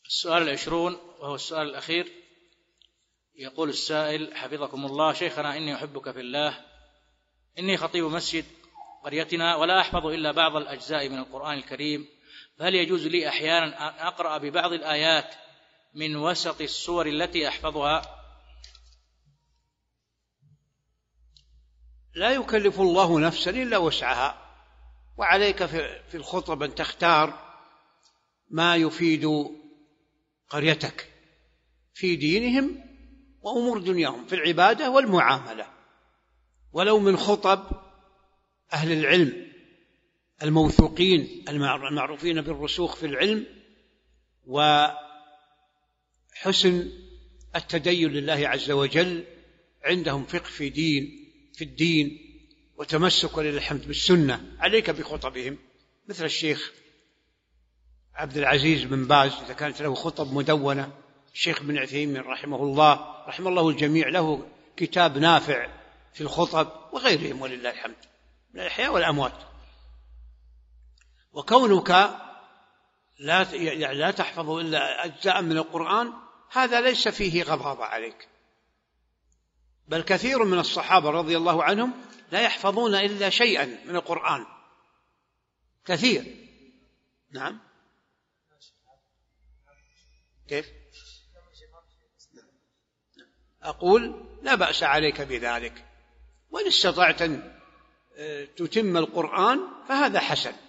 السؤال 20 وهو السؤال الأخير. يقول السائل حفظكم الله: شيخنا، إني أحبك في الله، إني خطيب مسجد قريتنا ولا أحفظ إلا بعض الأجزاء من القرآن الكريم، فهل يجوز لي أحيانا أن أقرأ ببعض الآيات من وسط السور التي أحفظها؟ لا يكلف الله نفسا إلا وسعها، وعليك في الخطب أن تختار ما يفيد قريتك في دينهم وأمور دنياهم في العبادة والمعاملة، ولو من خطب أهل العلم الموثوقين المعروفين بالرسوخ في العلم وحسن التدين لله عز وجل، عندهم فقه في الدين وتمسك ولله الحمد بالسنة. عليك بخطبهم، مثل الشيخ عبد العزيز بن باز إذا كانت له خطب مدونة، الشيخ بن عثيمين رحمه الله الجميع له كتاب نافع في الخطب، وغيرهم ولله الحمد من الأحياء والأموات. وكونك لا تحفظ إلا أجزاء من القرآن هذا ليس فيه غضاضة عليك، بل كثير من الصحابة رضي الله عنهم لا يحفظون إلا شيئا من القرآن، كثير. نعم. كيف؟ أقول لا بأس عليك بذلك، وإن استطعت أن تتم القرآن فهذا حسن.